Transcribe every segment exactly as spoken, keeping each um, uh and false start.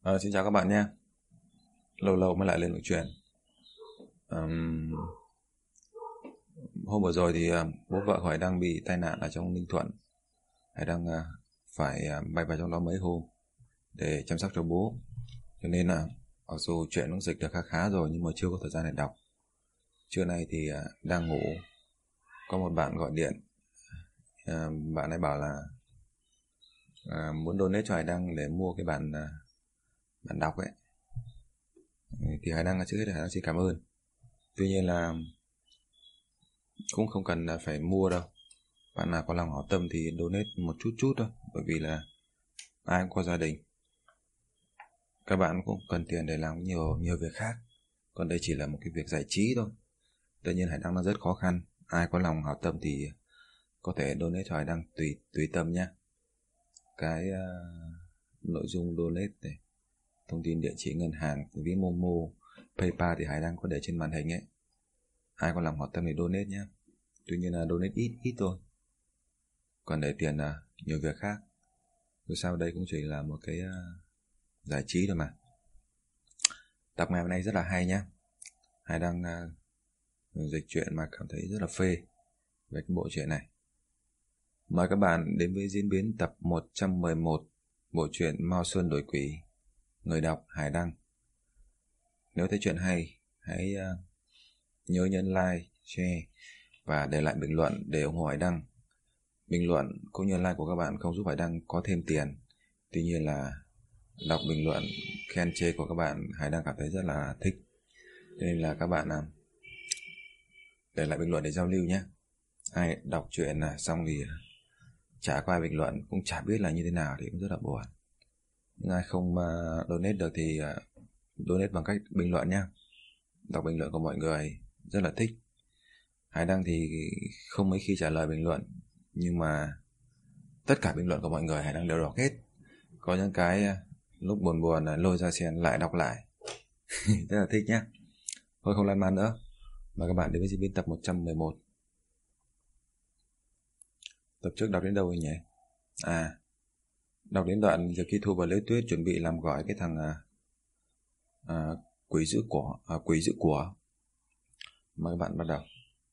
À, xin chào các bạn nhé. Lâu lâu mới lại lên một chuyện. um, Hôm vừa rồi thì uh, bố vợ Hải đang bị tai nạn ở trong Ninh Thuận. Hải đang uh, phải uh, bay vào trong đó mấy hôm để chăm sóc cho bố. Cho nên là uh, mặc dù chuyện nó dịch được khá khá rồi nhưng mà chưa có thời gian để đọc. Trưa nay thì uh, đang ngủ, có một bạn gọi điện. uh, Bạn ấy bảo là uh, muốn donate cho Hải Đăng để mua cái bản uh, bản đọc ấy. Thì Hải Đăng trước hết Hải Đăng xin cảm ơn. Tuy nhiên là cũng không cần là phải mua đâu. Bạn nào có lòng hảo tâm thì donate một chút chút thôi. Bởi vì là ai cũng có gia đình. Các bạn cũng cần tiền để làm nhiều nhiều việc khác. Còn đây chỉ là một cái việc giải trí thôi. Tất nhiên Hải Đăng nó rất khó khăn. Ai có lòng hảo tâm thì có thể donate cho Hải Đăng tùy, tùy tâm nhé. Cái uh, nội dung donate này, thông tin địa chỉ ngân hàng, ví Momo, PayPal thì Hải Đăng có để trên màn hình ấy. Ai có lòng hảo tâm thì donate nhé. Tuy nhiên là donate ít ít thôi. Còn để tiền là nhiều việc khác. Dù sao đây cũng chỉ là một cái uh, giải trí thôi mà. Tập ngày hôm nay rất là hay nhé. Hải đang uh, dịch truyện mà cảm thấy rất là phê về cái bộ truyện này. Mời các bạn đến với diễn biến tập một trăm mười một bộ truyện Mao Sơn Đổi Quỷ. Người đọc Hải Đăng. Nếu thấy truyện hay, hãy uh, nhớ nhấn like, share và để lại bình luận để ủng hộ Hải Đăng. Bình luận cũng như like của các bạn không giúp Hải Đăng có thêm tiền. Tuy nhiên là đọc bình luận khen chê của các bạn Hải Đăng cảm thấy rất là thích. Cho nên là các bạn à, để lại bình luận để giao lưu nhé. Ai đọc truyện là xong thì chả có ai bình luận, cũng chả biết là như thế nào thì cũng rất là buồn. Nhưng ai không uh, donate được thì uh, donate bằng cách bình luận nhé. Đọc bình luận của mọi người rất là thích. Hải Đăng thì không mấy khi trả lời bình luận, nhưng mà tất cả bình luận của mọi người Hải Đăng đều đọc hết. Có những cái lúc buồn buồn lôi ra xem lại đọc lại. Rất là thích nhé. Thôi không lan man nữa, mời các bạn đến với diễn biến tập một trăm mười một. Tập trước đọc đến đâu rồi nhỉ? À, đọc đến đoạn Diệp Chi Thu và Liễu Tuyết chuẩn bị làm gọi cái thằng à, à, quỷ giữ của à, quỷ giữ của. Mời các bạn bắt đầu.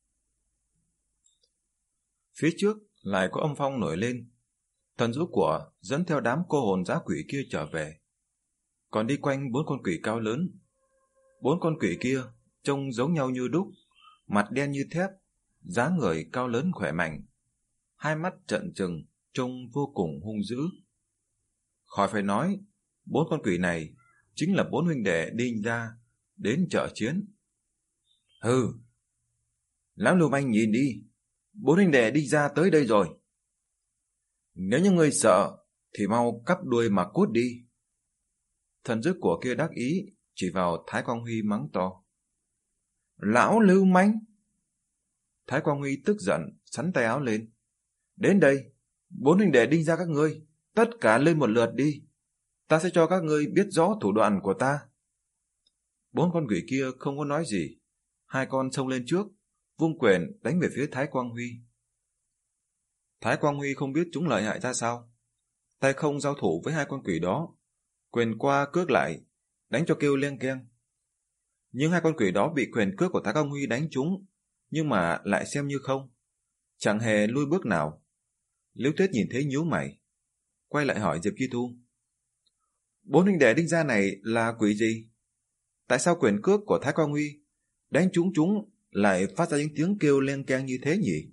Phía trước lại có âm phong nổi lên. Thần rũ của dẫn theo đám cô hồn dã quỷ kia trở về. Còn đi quanh bốn con quỷ cao lớn. Bốn con quỷ kia trông giống nhau như đúc, mặt đen như thép, dáng người cao lớn khỏe mạnh, hai mắt trợn trừng, trông vô cùng hung dữ. Khỏi phải nói, bốn con quỷ này chính là bốn huynh đệ Đinh Gia đến trợ chiến. Hừ, lão Lưu Manh nhìn đi, bốn huynh đệ Đinh Gia tới đây rồi. Nếu như ngươi sợ thì mau cắp đuôi mà cút đi. Thần dứt của kia đắc ý chỉ vào Thái Quang Huy mắng to. Lão Lưu Manh! Thái Quang Huy tức giận sắn tay áo lên. Đến đây, bốn huynh đệ Đinh Gia các ngươi, tất cả lên một lượt đi. Ta sẽ cho các ngươi biết rõ thủ đoạn của ta. Bốn con quỷ kia không có nói gì. Hai con xông lên trước, vung quyền đánh về phía Thái Quang Huy. Thái Quang Huy không biết chúng lợi hại ra sao. Tay không giao thủ với hai con quỷ đó, quyền qua cước lại, đánh cho kêu leng keng. Nhưng hai con quỷ đó bị quyền cước của Thái Quang Huy đánh trúng, nhưng mà lại xem như không, chẳng hề lui bước nào. Liễu Tuyết nhìn thấy nhíu mày, quay lại hỏi Diệp Chi Thu. Bốn huynh đệ Đinh Gia này là quỷ gì? Tại sao quyền cước của Thái Quang Huy đánh trúng chúng lại phát ra những tiếng kêu leng keng như thế nhỉ?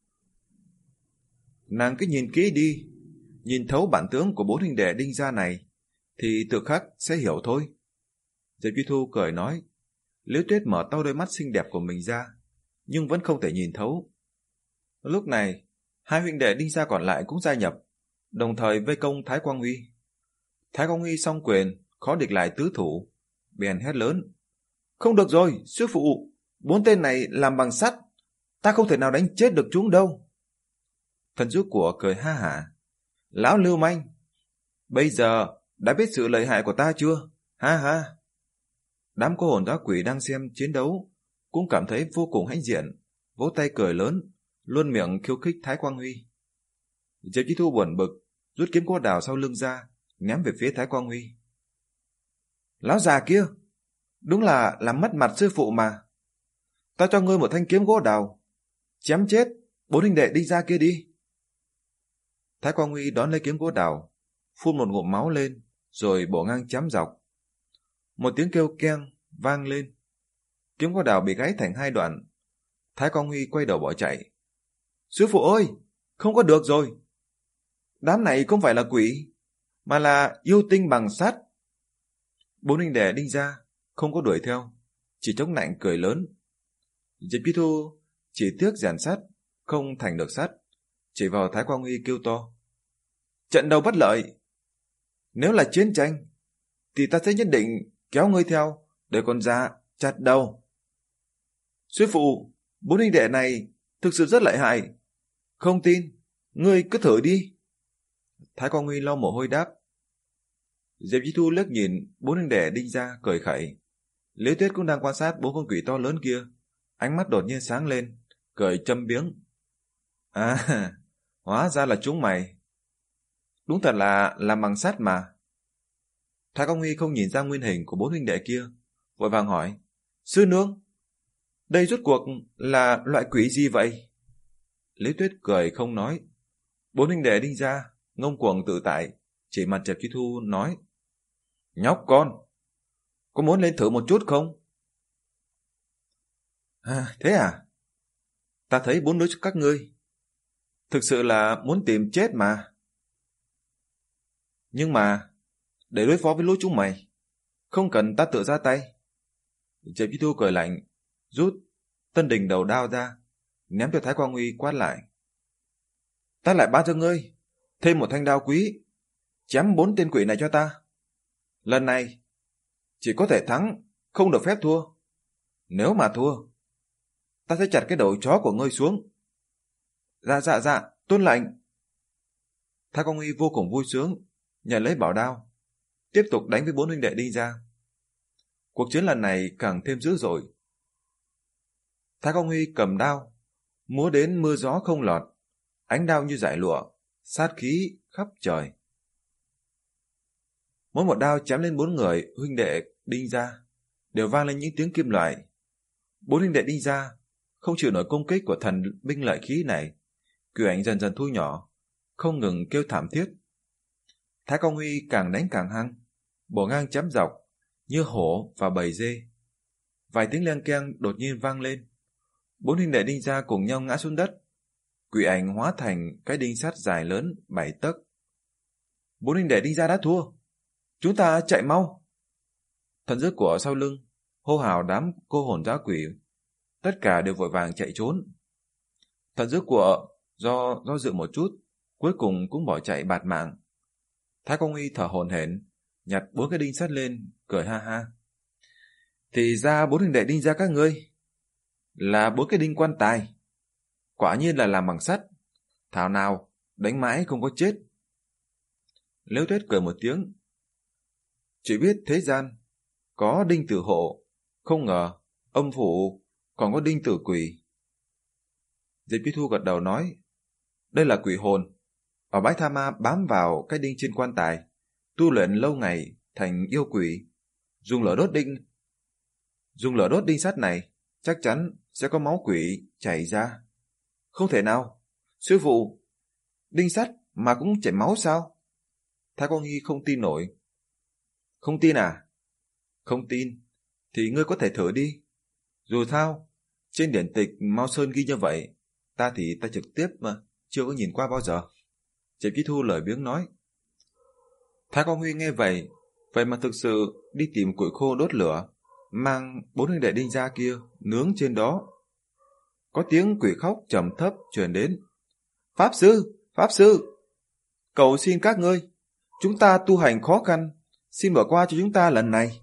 Nàng cứ nhìn kỹ đi, nhìn thấu bản tướng của bốn huynh đệ Đinh Gia này thì tự khắc sẽ hiểu thôi. Diệp Chi Thu cười nói. Liễu Tuyết mở to đôi mắt xinh đẹp của mình ra, nhưng vẫn không thể nhìn thấu. Lúc này, hai huynh đệ Đinh Gia còn lại cũng gia nhập, đồng thời vây công Thái Quang Huy. Thái Quang Huy song quyền, khó địch lại tứ thủ, bèn hét lớn. Không được rồi, sư phụ, bốn tên này làm bằng sắt, ta không thể nào đánh chết được chúng đâu. Thần giúp của cười ha hả. Lão Lưu Manh, bây giờ đã biết sự lợi hại của ta chưa? Ha ha. Đám cô hồn dã quỷ đang xem chiến đấu cũng cảm thấy vô cùng hãnh diện, vỗ tay cười lớn, luôn miệng khiêu khích Thái Quang Huy. Diệp Chi Thu buồn bực, rút kiếm gỗ đào sau lưng ra, ném về phía Thái Quang Huy. Lão già kia, đúng là làm mất mặt sư phụ mà. Ta cho ngươi một thanh kiếm gỗ đào, chém chết bốn huynh đệ Đinh Gia kia đi. Thái Quang Huy đón lấy kiếm gỗ đào, phun một ngụm máu lên, rồi bổ ngang chém dọc. Một tiếng kêu keng vang lên. Kiếm gỗ đào bị gãy thành hai đoạn. Thái Quang Huy quay đầu bỏ chạy. Sư phụ ơi, không có được rồi. Đám này không phải là quỷ, mà là yêu tinh bằng sắt. Bốn huynh đệ Đinh Gia không có đuổi theo, chỉ chống nạnh cười lớn. Diệp Chí Thu chỉ tiếc rèn sắt, không thành được sắt, chỉ vào Thái Quang Huy kêu to. Trận đấu bất lợi. Nếu là chiến tranh, thì ta sẽ nhất định kéo ngươi theo để con già chặt đầu. Sư phụ, bốn huynh đệ này thực sự rất lợi hại. Không tin, ngươi cứ thử đi. Thái Quang Huy lau mồ hôi đáp. Diệp Chí Thu liếc nhìn bốn huynh đệ Đinh Gia cười khẩy. Liễu Tuyết cũng đang quan sát bốn con quỷ to lớn kia, ánh mắt đột nhiên sáng lên, cười châm biếng. À, hóa ra là chúng mày. Đúng thật là làm bằng sắt mà. Thái Quang Huy không nhìn ra nguyên hình của bốn huynh đệ kia, vội vàng hỏi. Sư nương, đây rốt cuộc là loại quỷ gì vậy? Liễu Tuyết cười không nói. Bốn huynh đệ Đinh Gia ngông cuồng tự tại, chỉ mặt Diệp Chí Thu nói. Nhóc con, có muốn lên thử một chút không? À, thế à? Ta thấy bốn đứa các ngươi thực sự là muốn tìm chết mà. Nhưng mà, để đối phó với lũ chúng mày, không cần ta tự ra tay. Diệp Chí Thu cười lạnh, rút tân đình đầu đao ra, ném cho Thái Quang Huy quát lại. Ta lại ban cho ngươi thêm một thanh đao quý, chém bốn tên quỷ này cho ta. Lần này, chỉ có thể thắng, không được phép thua. Nếu mà thua, ta sẽ chặt cái đầu chó của ngươi xuống. Dạ dạ dạ, tuân lệnh. Thái Quang Huy vô cùng vui sướng, nhận lấy bảo đao, tiếp tục đánh với bốn huynh đệ Đinh Gia. Cuộc chiến lần này càng thêm dữ dội. Thái Quang Huy cầm đao, múa đến mưa gió không lọt, ánh đao như dải lụa, sát khí khắp trời. Mỗi một đao chém lên bốn người huynh đệ Đinh Gia đều vang lên những tiếng kim loại. Bốn huynh đệ Đinh Gia không chịu nổi công kích của thần binh lợi khí này, quỷ ảnh dần dần thu nhỏ, không ngừng kêu thảm thiết. Thái Quang Huy càng đánh càng hăng, bổ ngang chém dọc như hổ và bầy dê. Vài tiếng leng keng đột nhiên vang lên. Bốn huynh đệ Đinh Gia cùng nhau ngã xuống đất. Quỷ ảnh hóa thành cái đinh sắt dài lớn bảy tấc. Bốn huynh đệ Đinh Gia đã thua. Chúng ta chạy mau. Thần dữ của sau lưng hô hào đám cô hồn dã quỷ, tất cả đều vội vàng chạy trốn. Thần dữ của do do dự một chút, cuối cùng cũng bỏ chạy bạt mạng. Thái Quang Huy thở hổn hển, nhặt bốn cái đinh sắt lên, cười ha ha. Thì ra bốn huynh đệ Đinh Gia các ngươi là bốn cái đinh quan tài, quả nhiên là làm bằng sắt. Thảo nào đánh mãi không có chết. Liễu Tuyết cười một tiếng. Chỉ biết thế gian có đinh tử hộ, không ngờ âm phủ còn có đinh tử quỷ. Diệp Chí Thu gật đầu nói, đây là quỷ hồn, ở bãi tha ma bám vào cái đinh trên quan tài, tu luyện lâu ngày thành yêu quỷ, dùng lửa đốt đinh. Dùng lửa đốt đinh sắt này, chắc chắn sẽ có máu quỷ chảy ra. Không thể nào, sư phụ, đinh sắt mà cũng chảy máu sao? Thái Quang Huy không tin nổi. Không tin à? Không tin, thì ngươi có thể thử đi. Dù sao, trên điển tịch Mao Sơn ghi như vậy, ta thì ta trực tiếp mà, chưa có nhìn qua bao giờ. Diệp Chí Thu lời biếng nói. Thái Quang Huy nghe vậy, vậy mà thực sự đi tìm củi khô đốt lửa, mang bốn huynh đệ Đinh Gia kia nướng trên đó. Có tiếng quỷ khóc trầm thấp truyền đến. Pháp sư, Pháp sư, cầu xin các ngươi, chúng ta tu hành khó khăn, xin bỏ qua cho chúng ta lần này.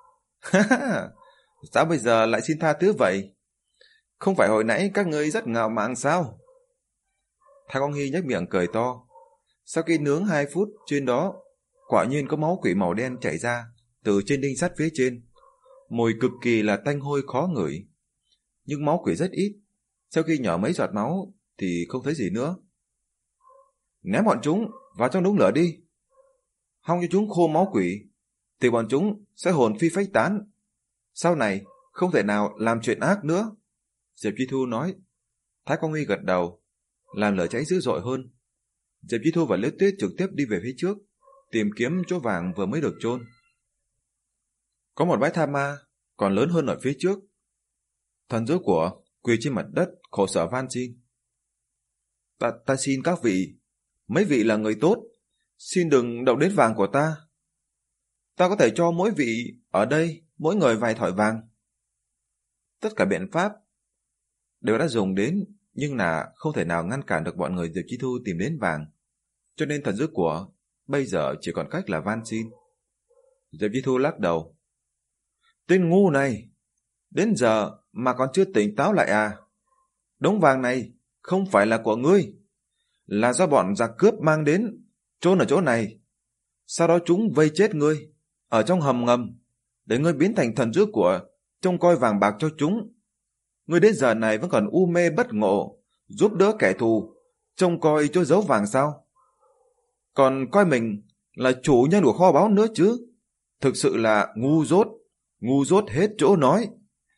Sao bây giờ lại xin tha thứ vậy? Không phải hồi nãy các ngươi rất ngạo mạn sao? Thái Quang Huy nhếch miệng cười to. Sau khi nướng hai phút trên đó, quả nhiên có máu quỷ màu đen chảy ra từ trên đinh sắt phía trên. Mùi cực kỳ là tanh hôi khó ngửi. Nhưng máu quỷ rất ít. Sau khi nhỏ mấy giọt máu thì không thấy gì nữa. Ném bọn chúng vào trong đống lửa đi, hong cho chúng khô máu quỷ, thì bọn chúng sẽ hồn phi phách tán. Sau này không thể nào làm chuyện ác nữa. Diệp Chi Thu nói. Thái Quang Huy gật đầu, làm lửa cháy dữ dội hơn. Diệp Chi Thu và Liễu Tuyết trực tiếp đi về phía trước, tìm kiếm chỗ vàng vừa mới được chôn. Có một bãi tha ma còn lớn hơn ở phía trước. Thần dữ của quỳ trên mặt đất khổ sở van xin. Ta, ta xin các vị, mấy vị là người tốt, xin đừng động đến vàng của ta. Ta có thể cho mỗi vị ở đây mỗi người vài thỏi vàng. Tất cả biện pháp đều đã dùng đến, nhưng là không thể nào ngăn cản được bọn người Diệp Chi Thu tìm đến vàng. Cho nên thần dữ của bây giờ chỉ còn cách là van xin. Diệp Chi Thu lắc đầu. Tên ngu này, đến giờ mà còn chưa tỉnh táo lại à? Đống vàng này không phải là của ngươi, là do bọn giặc cướp mang đến, chôn ở chỗ này. Sau đó chúng vây chết ngươi ở trong hầm ngầm, để ngươi biến thành thần dữ của, trông coi vàng bạc cho chúng. Ngươi đến giờ này vẫn còn u mê bất ngộ, giúp đỡ kẻ thù, trông coi chỗ giấu vàng sao? Còn coi mình là chủ nhân của kho báu nữa chứ? Thực sự là ngu dốt, ngu dốt hết chỗ nói.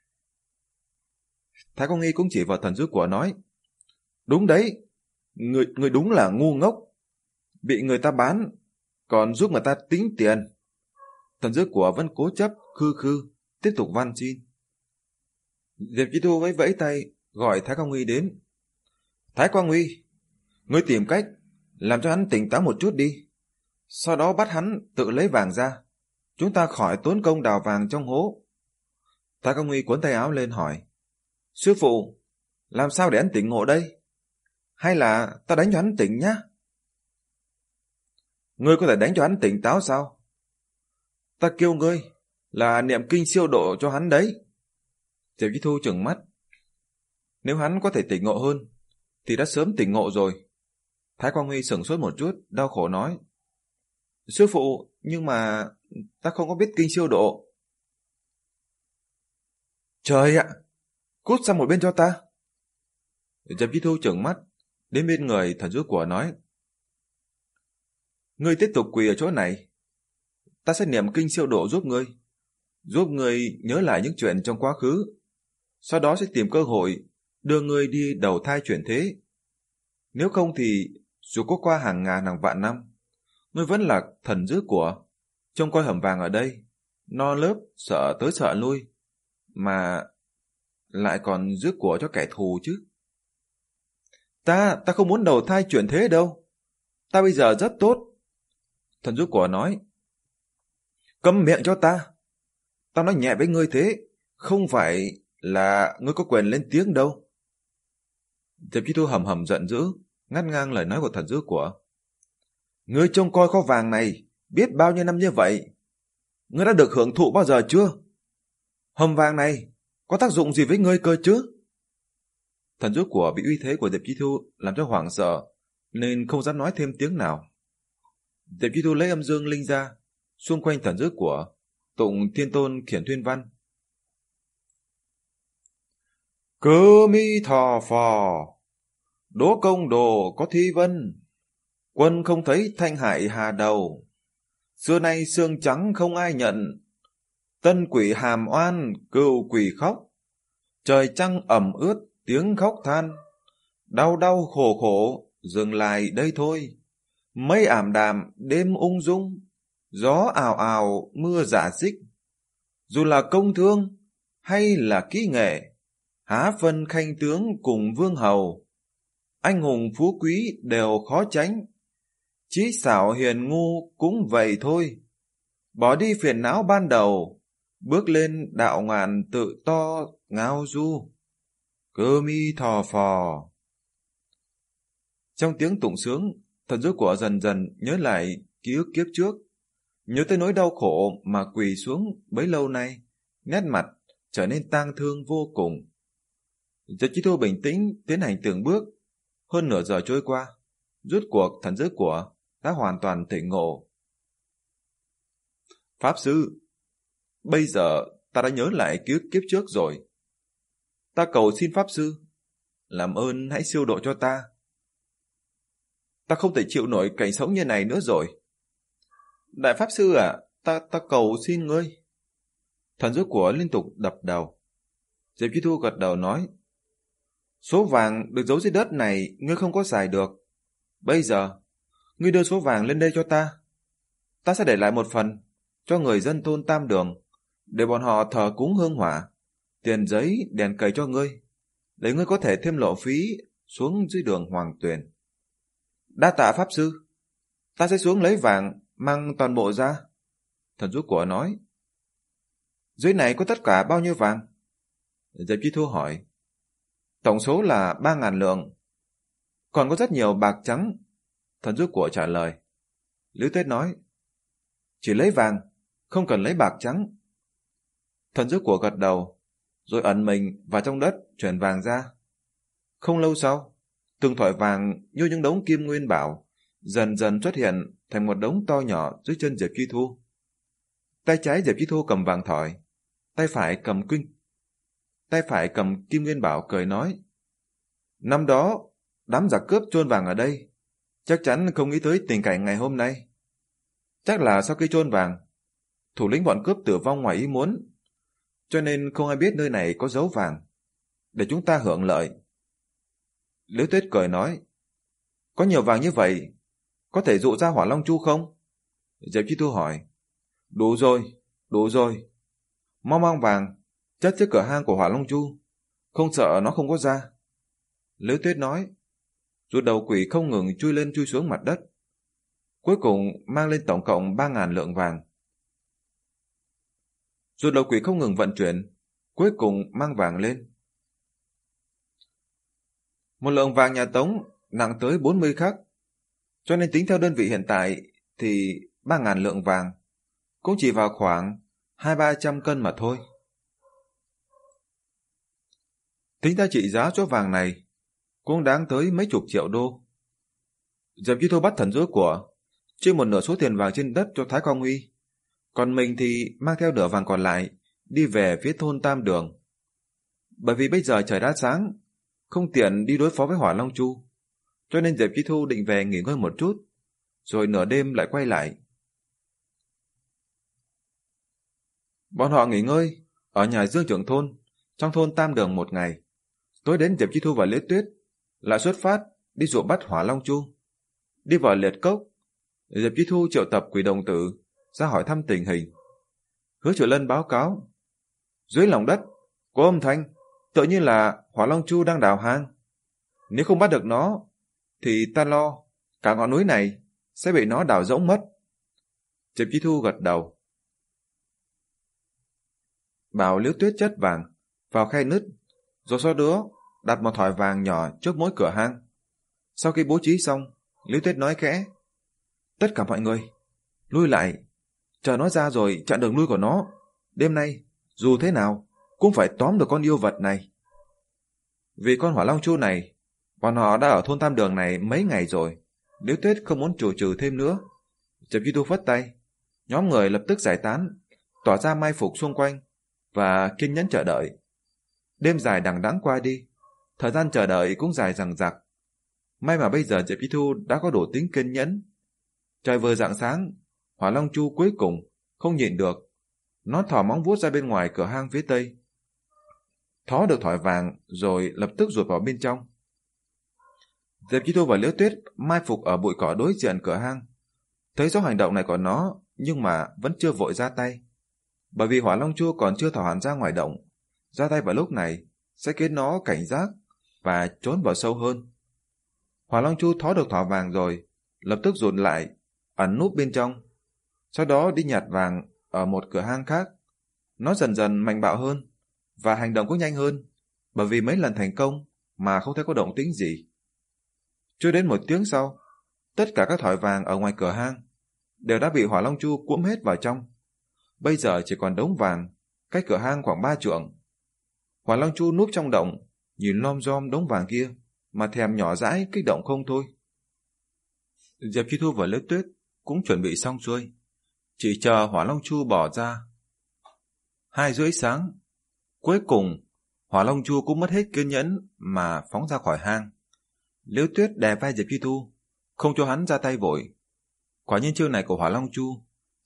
Thái Công Nghi cũng chỉ vào thần dữ của nói. Đúng đấy, người, người đúng là ngu ngốc. Bị người ta bán, còn giúp người ta tính tiền. Thần dữ của vẫn cố chấp, khư khư, tiếp tục van xin. Diệp Chi Thu vẫy vẫy tay, gọi Thái Quang Huy đến. Thái Quang Huy, ngươi tìm cách làm cho hắn tỉnh táo một chút đi. Sau đó bắt hắn tự lấy vàng ra. Chúng ta khỏi tốn công đào vàng trong hố. Thái Quang Huy cuốn tay áo lên hỏi. Sư phụ, làm sao để hắn tỉnh ngộ đây? Hay là ta đánh cho hắn tỉnh nhá? Ngươi có thể đánh cho hắn tỉnh táo sao? Ta kêu ngươi là niệm kinh siêu độ cho hắn đấy. Diệp Chi Thu trừng mắt. Nếu hắn có thể tỉnh ngộ hơn thì đã sớm tỉnh ngộ rồi. Thái Quang Huy sửng sốt một chút, đau khổ nói. Sư phụ, nhưng mà ta không có biết kinh siêu độ. Trời ạ, cút sang một bên cho ta. Diệp Chi Thu trừng mắt, đến bên người thần dữ của nói. Ngươi tiếp tục quỳ ở chỗ này, ta sẽ niệm kinh siêu độ giúp ngươi, giúp ngươi nhớ lại những chuyện trong quá khứ, sau đó sẽ tìm cơ hội đưa ngươi đi đầu thai chuyển thế. Nếu không thì dù có qua hàng ngàn hàng vạn năm, ngươi vẫn là thần dữ của, trông coi hầm vàng ở đây, no lớp sợ tới sợ lui, mà lại còn giữ của cho kẻ thù chứ. Ta, ta không muốn đầu thai chuyển thế đâu. Ta bây giờ rất tốt. Thần dữ của nói. Câm miệng cho ta. Ta nói nhẹ với ngươi thế, không phải là ngươi có quyền lên tiếng đâu. Diệp Chi Thu hầm hầm giận dữ, ngắt ngang lời nói của thần dữ của. Ngươi trông coi kho vàng này biết bao nhiêu năm như vậy, ngươi đã được hưởng thụ bao giờ chưa? Hầm vàng này có tác dụng gì với ngươi cơ chứ? Thần dữ của bị uy thế của Diệp Chi Thu làm cho hoảng sợ, nên không dám nói thêm tiếng nào. Diệp Chi Thu lấy âm dương linh ra, xung quanh thần dữ của, tụng thiên tôn khiển thuyên văn. Cơ mi thò phò, đố công đồ có thi vân, quân không thấy thanh hải hà đầu, xưa nay xương trắng không ai nhận, tân quỷ hàm oan cừu quỷ khóc, trời trăng ẩm ướt tiếng khóc than, đau đau khổ khổ dừng lại đây thôi, mây ảm đạm đêm ung dung, gió ào ào mưa giả dích, dù là công thương hay là kỹ nghệ, há phân khanh tướng cùng vương hầu, anh hùng phú quý đều khó tránh, chí xảo hiền ngu cũng vậy thôi, bỏ đi phiền não ban đầu, bước lên đạo ngàn tự to ngao du, cơ mi thò phò. Trong tiếng tụng sướng, thần dữ của dần dần nhớ lại ký ức kiếp trước, nhớ tới nỗi đau khổ mà quỳ xuống bấy lâu nay, nét mặt trở nên tang thương vô cùng. Diệp Chi Thu bình tĩnh tiến hành từng bước. Hơn nửa giờ trôi qua, rút cuộc thần dữ của đã hoàn toàn tỉnh ngộ. Pháp sư, bây giờ ta đã nhớ lại ký ức kiếp trước rồi. Ta cầu xin Pháp sư, làm ơn hãy siêu độ cho ta. Ta không thể chịu nổi cảnh sống như này nữa rồi. Đại Pháp sư à, ta, ta cầu xin ngươi. Thần dữ của liên tục đập đầu. Diệp Chi Thu gật đầu nói, số vàng được giấu dưới đất này ngươi không có xài được. Bây giờ, ngươi đưa số vàng lên đây cho ta. Ta sẽ để lại một phần cho người dân thôn Tam Đường, để bọn họ thờ cúng hương hỏa, tiền giấy, đèn cầy cho ngươi, để ngươi có thể thêm lộ phí xuống dưới đường Hoàng Tuyền. Đa tạ Pháp Sư, ta sẽ xuống lấy vàng, mang toàn bộ ra. Thần giúp của nói. Dưới này có tất cả bao nhiêu vàng? Diệp Chi Thu hỏi. Tổng số là ba ngàn lượng. Còn có rất nhiều bạc trắng. Thần giúp của trả lời. Lữ Tuyết nói. Chỉ lấy vàng, không cần lấy bạc trắng. Thần giúp của gật đầu, rồi ẩn mình vào trong đất chuyển vàng ra. Không lâu sau, từng thỏi vàng như những đống kim nguyên bảo dần dần xuất hiện thành một đống to nhỏ dưới chân Diệp Chi Thu. Tay trái Diệp Chi Thu cầm vàng thỏi, tay phải cầm kinh, tay phải cầm kim nguyên bảo, cười nói: Năm đó, đám giặc cướp chôn vàng ở đây, chắc chắn không nghĩ tới tình cảnh ngày hôm nay. Chắc là sau khi chôn vàng, thủ lĩnh bọn cướp tử vong ngoài ý muốn, cho nên không ai biết nơi này có dấu vàng, để chúng ta hưởng lợi. Liễu Tuyết cười nói: Có nhiều vàng như vậy, có thể dụ ra Hỏa Long Chu không? Diệp Chi Thu hỏi. Đủ rồi, đủ rồi. Mau mang vàng, chất trước cửa hang của Hỏa Long Chu, không sợ nó không có ra. Liễu Tuyết nói. Rồi đầu quỷ không ngừng chui lên chui xuống mặt đất. Cuối cùng mang lên tổng cộng ba ngàn lượng vàng. Rồi đầu quỷ không ngừng vận chuyển, cuối cùng mang vàng lên. Một lượng vàng nhà Tống nặng tới bốn mươi khắc, cho nên tính theo đơn vị hiện tại thì ba ngàn lượng vàng cũng chỉ vào khoảng hai ba trăm cân mà thôi. Tính ra trị giá số vàng này cũng đáng tới mấy chục triệu đô. Diệp Chi Thu bắt thần rối của, chia một nửa số tiền vàng trên đất cho Thái Quang Huy, còn mình thì mang theo nửa vàng còn lại đi về phía thôn Tam Đường. Bởi vì bây giờ trời đã sáng, không tiện đi đối phó với Hỏa Long Chu, cho nên Diệp Chi Thu định về nghỉ ngơi một chút, rồi nửa đêm lại quay lại. Bọn họ nghỉ ngơi ở nhà Dương trưởng thôn, trong thôn Tam Đường một ngày. Tối đến Diệp Chi Thu và Liễu Tuyết lại xuất phát đi dụ bắt Hỏa Long Chu. Đi vào liệt cốc, Diệp Chi Thu triệu tập Quỷ Đồng Tử ra hỏi thăm tình hình. Hứa Triệu Lân báo cáo, dưới lòng đất có âm thanh tự nhiên là Hỏa Long Chu đang đào hang. Nếu không bắt được nó thì ta lo cả ngọn núi này sẽ bị nó đào rỗng mất. Diệp Chi Thu gật đầu, bảo Liễu Tuyết chất vàng vào khe nứt, rồi sau đó đặt một thỏi vàng nhỏ trước mỗi cửa hang. Sau khi bố trí xong, Liễu Tuyết nói khẽ: Tất cả mọi người lui lại, chờ nó ra rồi chặn đường lui của nó. Đêm nay dù thế nào cũng phải tóm được con yêu vật này. Vì con Hỏa Long Chu này, bọn họ đã ở thôn Tam Đường này mấy ngày rồi. Liễu Tuyết không muốn chủ trừ thêm nữa. Diệp Chi Thu phất tay, nhóm người lập tức giải tán, tỏ ra mai phục xung quanh và kiên nhẫn chờ đợi. Đêm dài đằng đẵng qua đi, thời gian chờ đợi cũng dài dằng dặc. May mà bây giờ Diệp Chi Thu đã có đủ tính kiên nhẫn. Trời vừa rạng sáng, Hỏa Long Chu cuối cùng không nhịn được, nó thò móng vuốt ra bên ngoài cửa hang phía tây, thó được thỏi vàng rồi lập tức rụt vào bên trong. Diệp Chi Thu và Liễu Tuyết mai phục ở bụi cỏ đối diện cửa hang, thấy rõ hành động này của nó nhưng mà vẫn chưa vội ra tay, bởi vì Hỏa Long Chu còn chưa thỏ hẳn ra ngoài động. Ra tay vào lúc này sẽ khiến nó cảnh giác và trốn vào sâu hơn. Hỏa Long Chu thó được thỏ vàng rồi lập tức rụt lại, ẩn núp bên trong, sau đó đi nhặt vàng ở một cửa hang khác. Nó dần dần mạnh bạo hơn và hành động cũng nhanh hơn, bởi vì mấy lần thành công mà không thấy có động tĩnh gì. Chưa đến một tiếng sau, tất cả các thỏi vàng ở ngoài cửa hang đều đã bị Hỏa Long Chu cuỗm hết vào trong. Bây giờ chỉ còn đống vàng cách cửa hang khoảng ba trượng. Hỏa Long Chu núp trong động, nhìn lom rom đống vàng kia mà thèm nhỏ dãi, kích động không thôi. Diệp Chi Thu và Liễu Tuyết cũng chuẩn bị xong xuôi, chỉ chờ Hỏa Long Chu bỏ ra. Hai rưỡi sáng, cuối cùng Hỏa Long Chu cũng mất hết kiên nhẫn mà phóng ra khỏi hang. Liễu Tuyết đè vai Diệp Chi Thu, không cho hắn ra tay vội. Quả nhiên chiêu này của Hỏa Long Chu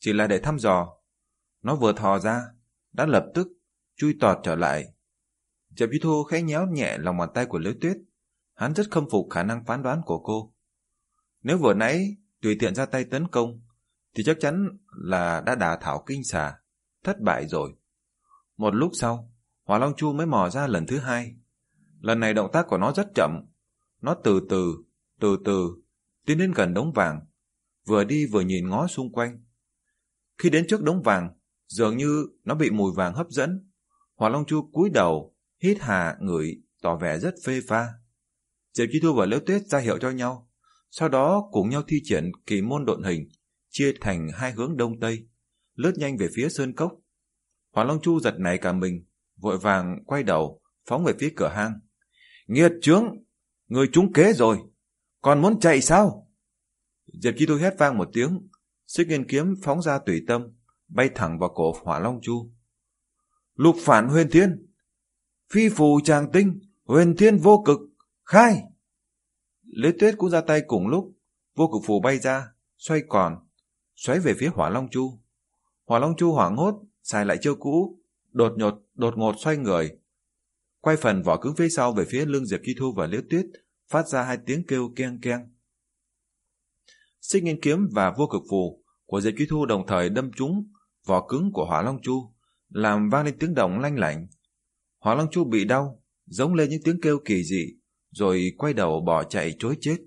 chỉ là để thăm dò. Nó vừa thò ra, đã lập tức chui tọt trở lại. Diệp Chi Thu khẽ nhéo nhẹ lòng bàn tay của Liễu Tuyết. Hắn rất khâm phục khả năng phán đoán của cô. Nếu vừa nãy tùy tiện ra tay tấn công, thì chắc chắn là đã đả thảo kinh xà, thất bại rồi. Một lúc sau, Hỏa Long Chu mới mò ra lần thứ hai. Lần này động tác của nó rất chậm. Nó từ từ, từ từ, tiến đến gần đống vàng, vừa đi vừa nhìn ngó xung quanh. Khi đến trước đống vàng, dường như nó bị mùi vàng hấp dẫn. Hỏa Long Chu cúi đầu, hít hà ngửi, tỏ vẻ rất phê pha. Diệp Chi Thu và Liễu Tuyết ra hiệu cho nhau, sau đó cùng nhau thi triển kỳ môn độn hình, chia thành hai hướng đông tây, lướt nhanh về phía sơn cốc. Hỏa Long Chu giật nảy cả mình, vội vàng quay đầu, phóng về phía cửa hang. Nghiệt chướng, người trúng kế rồi, còn muốn chạy sao? Diệp Chi Thu hét vang một tiếng, Xích Nghiên kiếm phóng ra tùy tâm, bay thẳng vào cổ Hỏa Long Chu. Lục phản huyền thiên, phi phù tràng tinh, huyền thiên vô cực, khai! Liễu Tuyết cũng ra tay cùng lúc, vô cực phù bay ra, xoay còn, xoáy về phía Hỏa Long Chu. Hỏa Long Chu hoảng hốt, xài lại chiêu cũ, đột nhột, đột ngột xoay người, quay phần vỏ cứng phía sau về phía lưng Diệp Chi Thu và Liễu Tuyết, phát ra hai tiếng kêu keng keng. Xích Nghiên kiếm và vô cực phù của Diệp Chi Thu đồng thời đâm trúng vỏ cứng của Hỏa Long Chu, làm vang lên tiếng động lanh lảnh. Hỏa Long Chu bị đau, giống lên những tiếng kêu kỳ dị, rồi quay đầu bỏ chạy trối chết.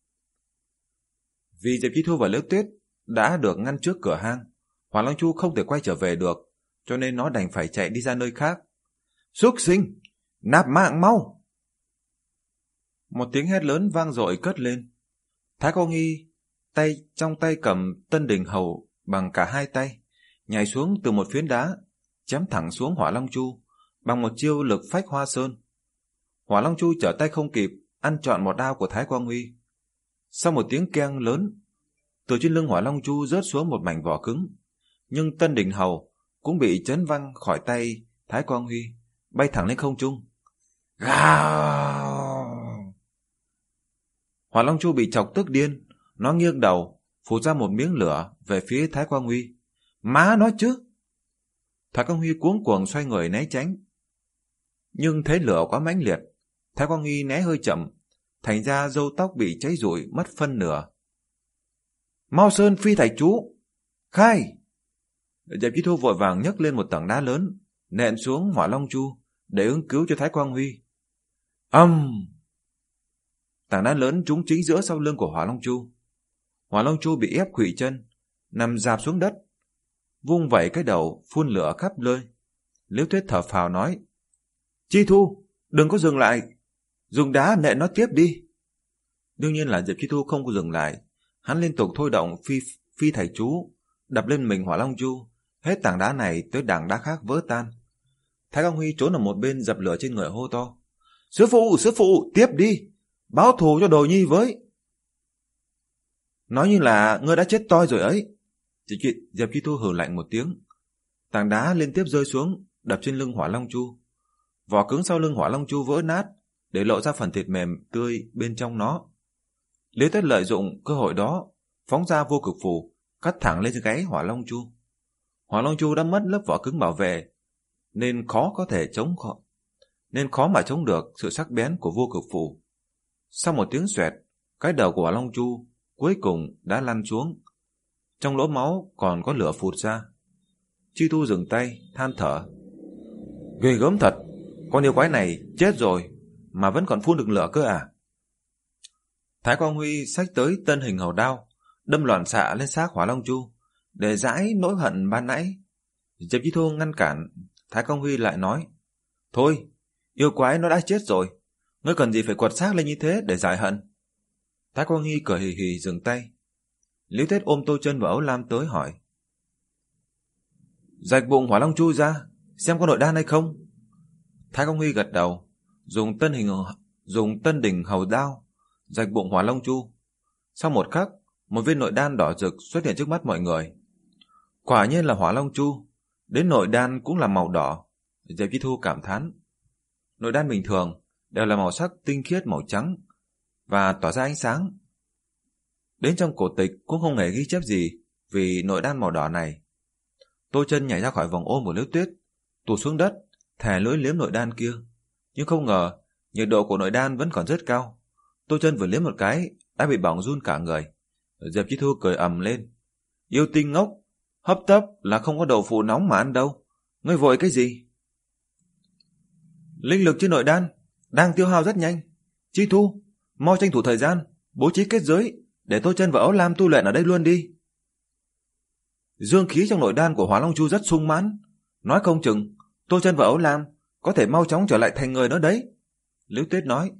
Vì Diệp Chi Thu và Liễu Tuyết đã được ngăn trước cửa hang, Hỏa Long Chu không thể quay trở về được, cho nên nó đành phải chạy đi ra nơi khác. Súc sinh, nạp mạng mau! Một tiếng hét lớn vang dội cất lên. Thái Cô Nghi tay trong tay cầm Tân Đình Hầu bằng cả hai tay, nhảy xuống từ một phiến đá, chém thẳng xuống Hỏa Long Chu bằng một chiêu lực phách hoa sơn. Hỏa Long Chu trở tay không kịp, ăn trọn một đao của Thái Quang Huy. Sau một tiếng keng lớn, từ trên lưng Hỏa Long Chu rớt xuống một mảnh vỏ cứng, nhưng Tân Đình Hầu cũng bị chấn văng khỏi tay Thái Quang Huy, bay thẳng lên không trung. Gào! Hỏa Long Chu bị chọc tức điên, nó nghiêng đầu, phụt ra một miếng lửa về phía Thái Quang Huy. Má nó chứ! Thái Quang Huy cuống cuồng xoay người né tránh, nhưng thế lửa quá mãnh liệt, Thái Quang Huy né hơi chậm, thành ra râu tóc bị cháy rụi mất phân nửa. Mau Sơn phi thạch chú, khai! Diệp Chi Thu vội vàng nhấc lên một tảng đá lớn, nện xuống Hỏa Long Chu để ứng cứu cho Thái Quang Huy. Âm! Um! Tảng đá lớn trúng chính giữa sau lưng của Hỏa Long Chu. Hỏa Long Chu bị ép khuỵu chân, nằm rạp xuống đất, vung vẩy cái đầu phun lửa khắp nơi. Liễu Tuyết thở phào nói: Chi Thu, đừng có dừng lại, dùng đá nện nó tiếp đi. Đương nhiên là Diệp Chi Thu không có dừng lại, hắn liên tục thôi động phi phi thạch chú, đập lên mình Hỏa Long Chu, hết tảng đá này tới tảng đá khác vỡ tan. Thái Quang Huy trốn ở một bên dập lửa trên người hô to: Sư phụ, sư phụ, tiếp đi, báo thù cho Đồ Nhi với. Nói như là ngươi đã chết toi rồi ấy. Diệp Chi Thu hừ lạnh một tiếng, tảng đá liên tiếp rơi xuống, đập trên lưng Hỏa Long Chu. Vỏ cứng sau lưng Hỏa Long Chu vỡ nát, để lộ ra phần thịt mềm tươi bên trong nó. Liễu Tuyết lợi dụng cơ hội đó, phóng ra vô cực phù, cắt thẳng lên gáy Hỏa Long Chu. Hỏa Long Chu đã mất lớp vỏ cứng bảo vệ, nên khó có thể chống khó, nên khó mà chống được sự sắc bén của vô cực phù. Sau một tiếng xoẹt, cái đầu của Hỏa Long Chu cuối cùng đã lăn xuống. Trong lỗ máu còn có lửa phụt ra. Chi Thu dừng tay, than thở: Ghê gớm thật, con yêu quái này chết rồi mà vẫn còn phun được lửa cơ à? Thái Quang Huy xách tới Tân Hình Hầu đao, đâm loạn xạ lên xác Hỏa Long Chu để giải nỗi hận ban nãy. Diệp Chi Thu ngăn cản, Thái Quang Huy lại nói: Thôi, yêu quái nó đã chết rồi, ngươi cần gì phải quật xác lên như thế để giải hận? Thái Quang Huy cười hì hì dừng tay. Liễu Tuyết ôm Tô Chân và Ấu Lam tới hỏi: Rạch bụng Hỏa Long Chu ra, xem có nội đan hay không? Thái Quang Huy gật đầu, dùng tân hình dùng tân đỉnh hầu đao rạch bụng Hỏa Long Chu. Sau một khắc, một viên nội đan đỏ rực xuất hiện trước mắt mọi người. Quả nhiên là Hỏa Long Chu, đến nội đan cũng là màu đỏ. Diệp Chi Thu cảm thán. Nội đan bình thường đều là màu sắc tinh khiết màu trắng và tỏa ra ánh sáng. Đến trong cổ tịch cũng không hề ghi chép gì vì nội đan màu đỏ này. Tô Chân nhảy ra khỏi vòng ôm của Liễu Tuyết, tụt xuống đất, thè lưỡi liếm nội đan kia. Nhưng không ngờ, nhiệt độ của nội đan vẫn còn rất cao. Tô Chân vừa liếm một cái, đã bị bỏng run cả người. Diệp Chi Thu cười ầm lên. Yêu tinh ngốc, hấp tấp là không có đậu phụ nóng mà ăn đâu. Ngươi vội cái gì? Linh lực trên nội đan đang tiêu hao rất nhanh. Chi Thu, mau tranh thủ thời gian, bố trí kết giới, để Tô Chân và Ấu Lam tu luyện ở đây luôn đi. Dương khí trong nội đan của Hỏa Long Chu rất sung mãn, nói không chừng Tô Chân và Ấu Lam có thể mau chóng trở lại thành người nữa đấy. Liễu Tuyết nói.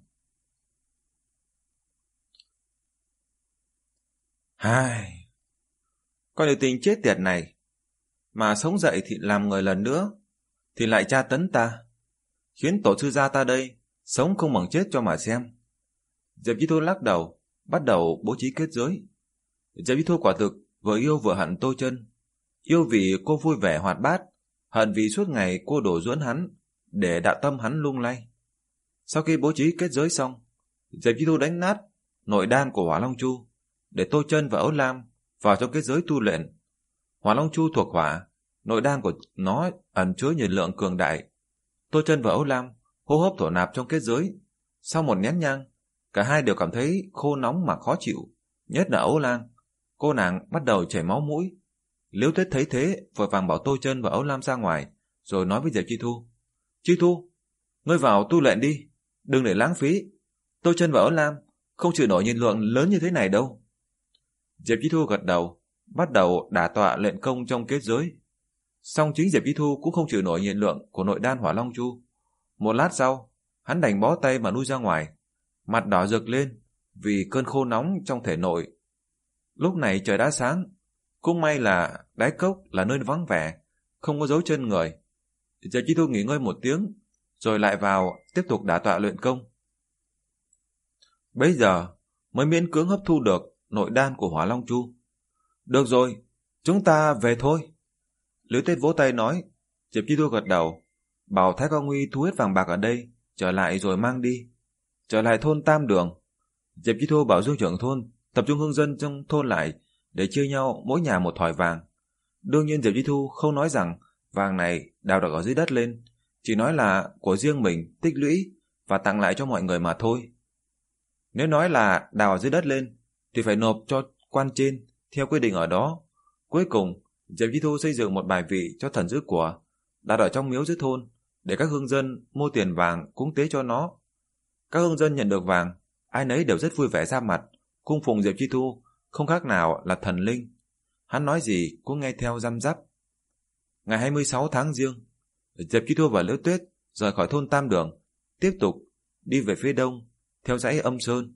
Hai, con yêu tinh chết tiệt này, mà sống dậy thì làm người lần nữa, thì lại tra tấn ta, khiến tổ sư gia ta đây sống không bằng chết cho mà xem. Diệp Chi Thu lắc đầu, bắt đầu bố trí kết giới. Diệp Chi Thu quả thực vừa yêu vừa hận Tô Chân. Yêu vì cô vui vẻ hoạt bát, hận vì suốt ngày cô đổ dưỡng hắn, để đạo tâm hắn lung lay. Sau khi bố trí kết giới xong, Diệp Chi Thu đánh nát nội đan của Hỏa Long Chu, để Tô Chân và Ấu Lam vào trong kết giới tu luyện. Hỏa Long Chu thuộc hỏa, nội đan của nó ẩn chứa nhiệt lượng cường đại. Tô Chân và Ấu Lam hô hấp thổ nạp trong kết giới. Sau một nén nhang, cả hai đều cảm thấy khô nóng mà khó chịu, nhất là Ấu Lam. Cô nàng bắt đầu chảy máu mũi. Liễu Tuyết thấy thế, vội vàng bảo Tô Chân và Ấu Lam ra ngoài, rồi nói với Diệp Chi Thu. Chi Thu, ngươi vào tu luyện đi, đừng để lãng phí. Tô Chân và Ấu Lam không chịu nổi nhiệt lượng lớn như thế này đâu. Diệp Chi Thu gật đầu, bắt đầu đả tọa luyện công trong kết giới. Song chính Diệp Chi Thu cũng không chịu nổi nhiệt lượng của nội đan Hỏa Long Chu. Một lát sau, hắn đành bó tay mà lui ra ngoài, mặt đỏ rực lên vì cơn khô nóng trong thể nội. Lúc này trời đã sáng, cũng may là đáy cốc là nơi vắng vẻ, không có dấu chân người. Diệp Chi Thu nghỉ ngơi một tiếng, rồi lại vào tiếp tục đả tọa luyện công. Bây giờ mới miễn cưỡng hấp thu được nội đan của Hỏa Long Chu. Được rồi, chúng ta về thôi. Liễu Tuyết vỗ tay nói. Diệp Chi Thu gật đầu, bảo Thái Cao Nguy thu hết vàng bạc ở đây, trở lại rồi mang đi. Trở lại thôn Tam Đường, Diệp Chi Thu bảo Dương trưởng thôn tập trung hương dân trong thôn lại, để chia nhau mỗi nhà một thỏi vàng. Đương nhiên Diệp Chi Thu không nói rằng vàng này đào được ở dưới đất lên, chỉ nói là của riêng mình tích lũy và tặng lại cho mọi người mà thôi. Nếu nói là đào ở dưới đất lên thì phải nộp cho quan trên theo quy định ở đó. Cuối cùng Diệp Chi Thu xây dựng một bài vị cho thần giữ của, đặt ở trong miếu dưới thôn, để các hương dân mua tiền vàng cúng tế cho nó. Các hương dân nhận được vàng, ai nấy đều rất vui vẻ ra mặt, cung phụng Diệp Chi Thu không khác nào là thần linh. Hắn nói gì cũng nghe theo răm rắp. Ngày hai mươi sáu tháng Giêng, Diệp Chi Thu và Liễu Tuyết rời khỏi thôn Tam Đường, tiếp tục đi về phía đông theo dãy Âm Sơn.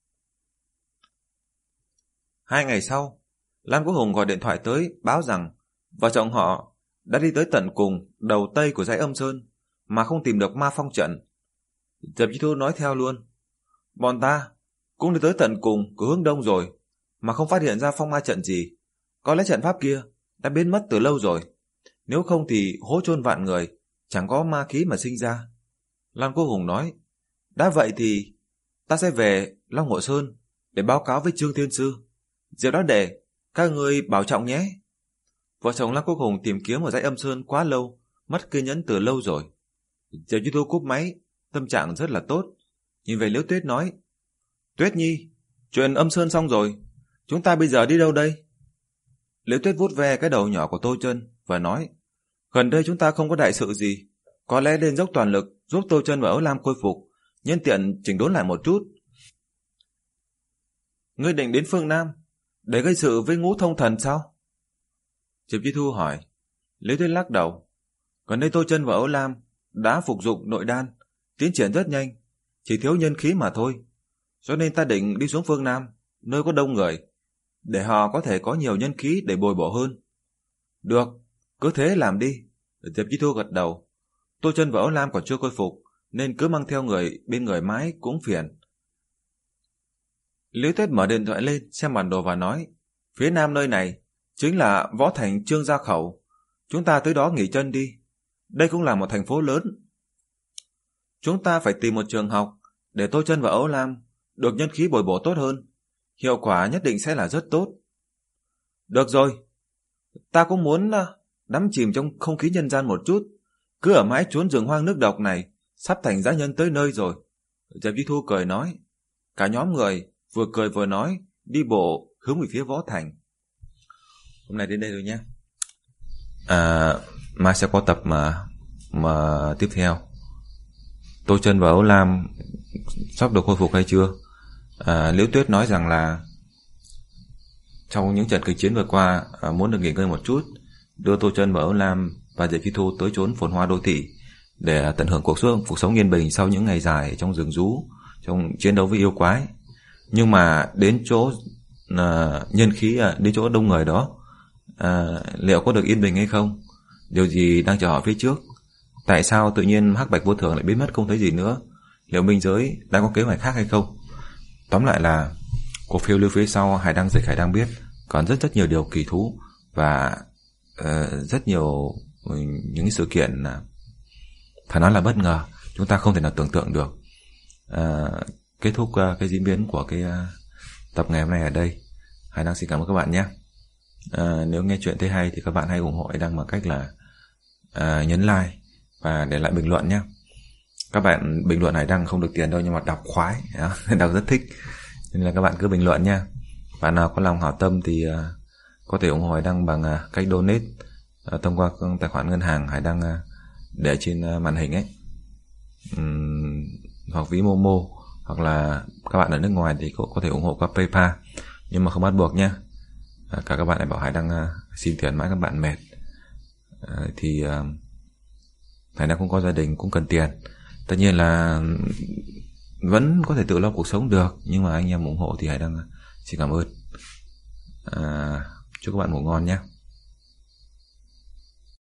Hai ngày sau, Lan Quốc Hùng gọi điện thoại tới báo rằng vợ chồng họ đã đi tới tận cùng đầu tây của dãy Âm Sơn mà không tìm được ma phong trận. Diệp Chi Thu nói theo luôn. Bọn ta cũng đi tới tận cùng của hướng đông rồi mà không phát hiện ra phong ma trận gì. Có lẽ trận pháp kia đã biến mất từ lâu rồi. Nếu không thì hố chôn vạn người, chẳng có ma khí mà sinh ra. Lan Quốc Hùng nói. Đã vậy thì ta sẽ về Long Ngộ Sơn để báo cáo với Trương Thiên Sư. Diệp Đáo Đệ, các ngươi bảo trọng nhé. Vợ chồng Lan Quốc Hùng tìm kiếm ở dãy Âm Sơn quá lâu, mất kiên nhẫn từ lâu rồi. Diệp Chi Thu cúp máy, tâm trạng rất là tốt. Nhìn về Liễu Tuyết nói. Tuyết Nhi, chuyện Âm Sơn xong rồi, chúng ta bây giờ đi đâu đây? Liễu Tuyết vuốt ve cái đầu nhỏ của Tô Chân và nói. Gần đây chúng ta không có đại sự gì, có lẽ nên dốc toàn lực giúp Tô Chân và Ấu Lam khôi phục, nhân tiện chỉnh đốn lại một chút. Ngươi định đến phương Nam để gây sự với Ngũ Thông Thần sao? Diệp Chi Thu hỏi. Liễu Tuyết lắc đầu. Gần đây Tô Chân và Ấu Lam đã phục dụng nội đan, tiến triển rất nhanh, chỉ thiếu nhân khí mà thôi. Cho nên ta định đi xuống phương Nam, nơi có đông người, để họ có thể có nhiều nhân khí để bồi bổ hơn. Được, cứ thế làm đi. Diệp Chi Thu gật đầu. Tô Chân và Ấu Lam còn chưa khôi phục, nên cứ mang theo người bên người mãi cũng phiền. Liễu Tuyết mở điện thoại lên xem bản đồ và nói. Phía nam nơi này chính là Võ Thành Trương Gia Khẩu. Chúng ta tới đó nghỉ chân đi. Đây cũng là một thành phố lớn. Chúng ta phải tìm một trường học để Tô Chân và Ấu Lam được nhân khí bồi bổ tốt hơn. Hiệu quả nhất định sẽ là rất tốt. Được rồi, ta cũng muốn đắm chìm trong không khí nhân gian một chút. Cứ ở mãi chốn rừng hoang nước độc này, sắp thành dã nhân tới nơi rồi. Diệp Chi Thu cười nói. Cả nhóm người vừa cười vừa nói, đi bộ hướng về phía Võ Thành. Hôm nay đến đây rồi nhé. À, mai sẽ có tập mà mà tiếp theo. Tô Chân và Ấu Lam sắp được khôi phục hay chưa? À, Liễu Tuyết nói rằng là trong những trận kịch chiến vừa qua, à, muốn được nghỉ ngơi một chút, đưa Tô Chân và Ấu Lam và Diệp Chi Thu tới chốn phồn hoa đô thị để tận hưởng cuộc sống cuộc sống yên bình sau những ngày dài trong rừng rú, trong chiến đấu với yêu quái. Nhưng mà đến chỗ à, nhân khí à, đến chỗ đông người đó, à, liệu có được yên bình hay không? Điều gì đang chờ họ phía trước? Tại sao tự nhiên Hắc Bạch Vô Thường lại biến mất không thấy gì nữa? Liệu minh giới đang có kế hoạch khác hay không? Tóm lại là cuộc phiêu lưu phía sau Hải Đăng Dịch Hải đang biết còn rất rất nhiều điều kỳ thú và uh, rất nhiều những sự kiện uh, phải nói là bất ngờ, chúng ta không thể nào tưởng tượng được. Uh, kết thúc uh, cái diễn biến của cái uh, tập ngày hôm nay ở đây. Hải Đăng xin cảm ơn các bạn nhé. Uh, nếu nghe chuyện thấy hay thì các bạn hãy ủng hộ Hải Đăng bằng cách là uh, nhấn like và để lại bình luận nhé. Các bạn bình luận Hải Đăng không được tiền đâu, nhưng mà đọc khoái, đọc rất thích, nên là các bạn cứ bình luận nha. Bạn nào có lòng hảo tâm thì uh, có thể ủng hộ Hải Đăng bằng uh, cách donate uh, thông qua tài khoản ngân hàng Hải Đăng uh, để trên uh, màn hình ấy, um, hoặc ví Momo, hoặc là các bạn ở nước ngoài thì có, có thể ủng hộ qua PayPal, nhưng mà không bắt buộc nhé. Uh, cả các bạn lại bảo Hải Đăng uh, xin tiền mãi các bạn mệt. Uh, thì uh, Hải Đăng cũng có gia đình, cũng cần tiền. Tất nhiên là vẫn có thể tự lo cuộc sống được, nhưng mà anh em ủng hộ thì Hải Đăng xin cảm ơn. À, chúc các bạn ngủ ngon nhé.